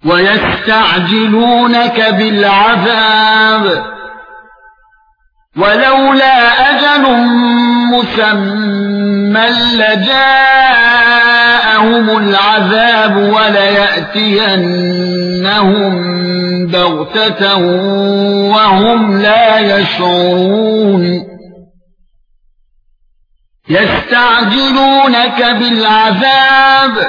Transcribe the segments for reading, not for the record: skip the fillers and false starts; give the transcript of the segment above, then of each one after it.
ويستعجلونك بالعذاب ولولا أجل مسمى لجاءهم العذاب وليأتينهم بغتة وهم لا يشعرون يستعجلونك بالعذاب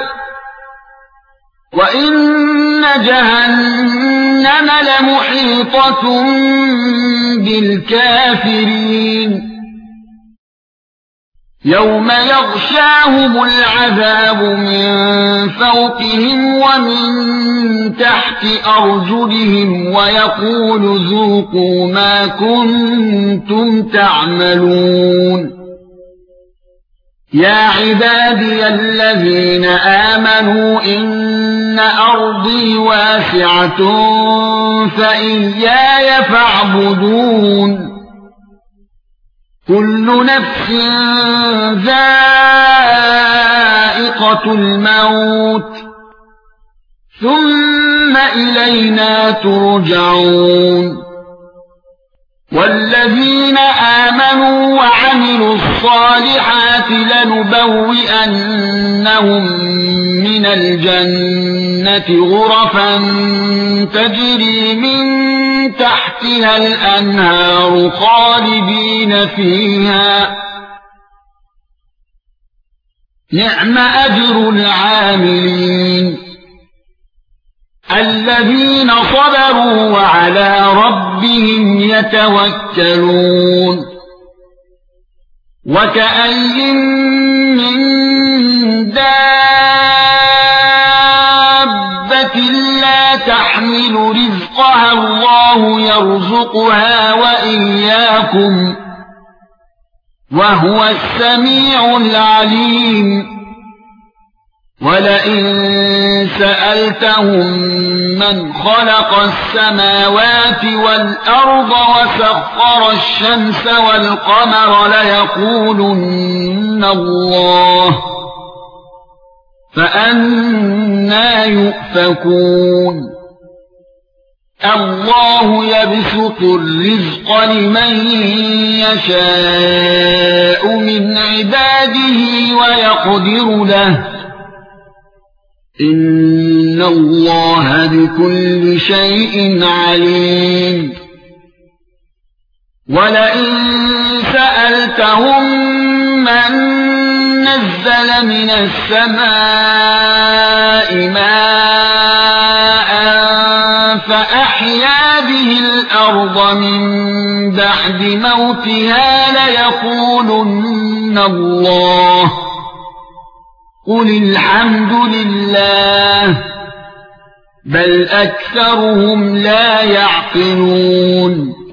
وإن جهنم لمحيطة بالكافرين يوم يغشاهم العذاب من فوقهم ومن تحت أرجلهم ويقول ذوقوا ما كنتم تعملون يا عبادي الذين آمنوا إن أرضي واسعة فإياي فاعبدون كل نفس ذائقة الموت ثم إلينا ترجعون والذين آمنوا وعملوا الصالحات لنبوئنهم من الجنة غرفا تجري من تحتها الأنهار خالدين فيها نعم أجر العاملين الذين صبروا وعلى ربهم يتوكلون وكأي من دابة لا تحمل رزقها الله يرزقها وإياكم وهو السميع العليم ولئن سألتهم من خلق السماوات والأرض وسخر الشمس والقمر ليقولن الله فأنى يؤفكون الله يبسط الرزق لمن يشاء من عباده ويقدر له إن الله بكل شيء عليم ولئن سألتهم من نزل من السماء ماء فأحيا به الأرض من بعد موتها ليقولن الله قل الحمد لله بل أكثرهم لا يعقلون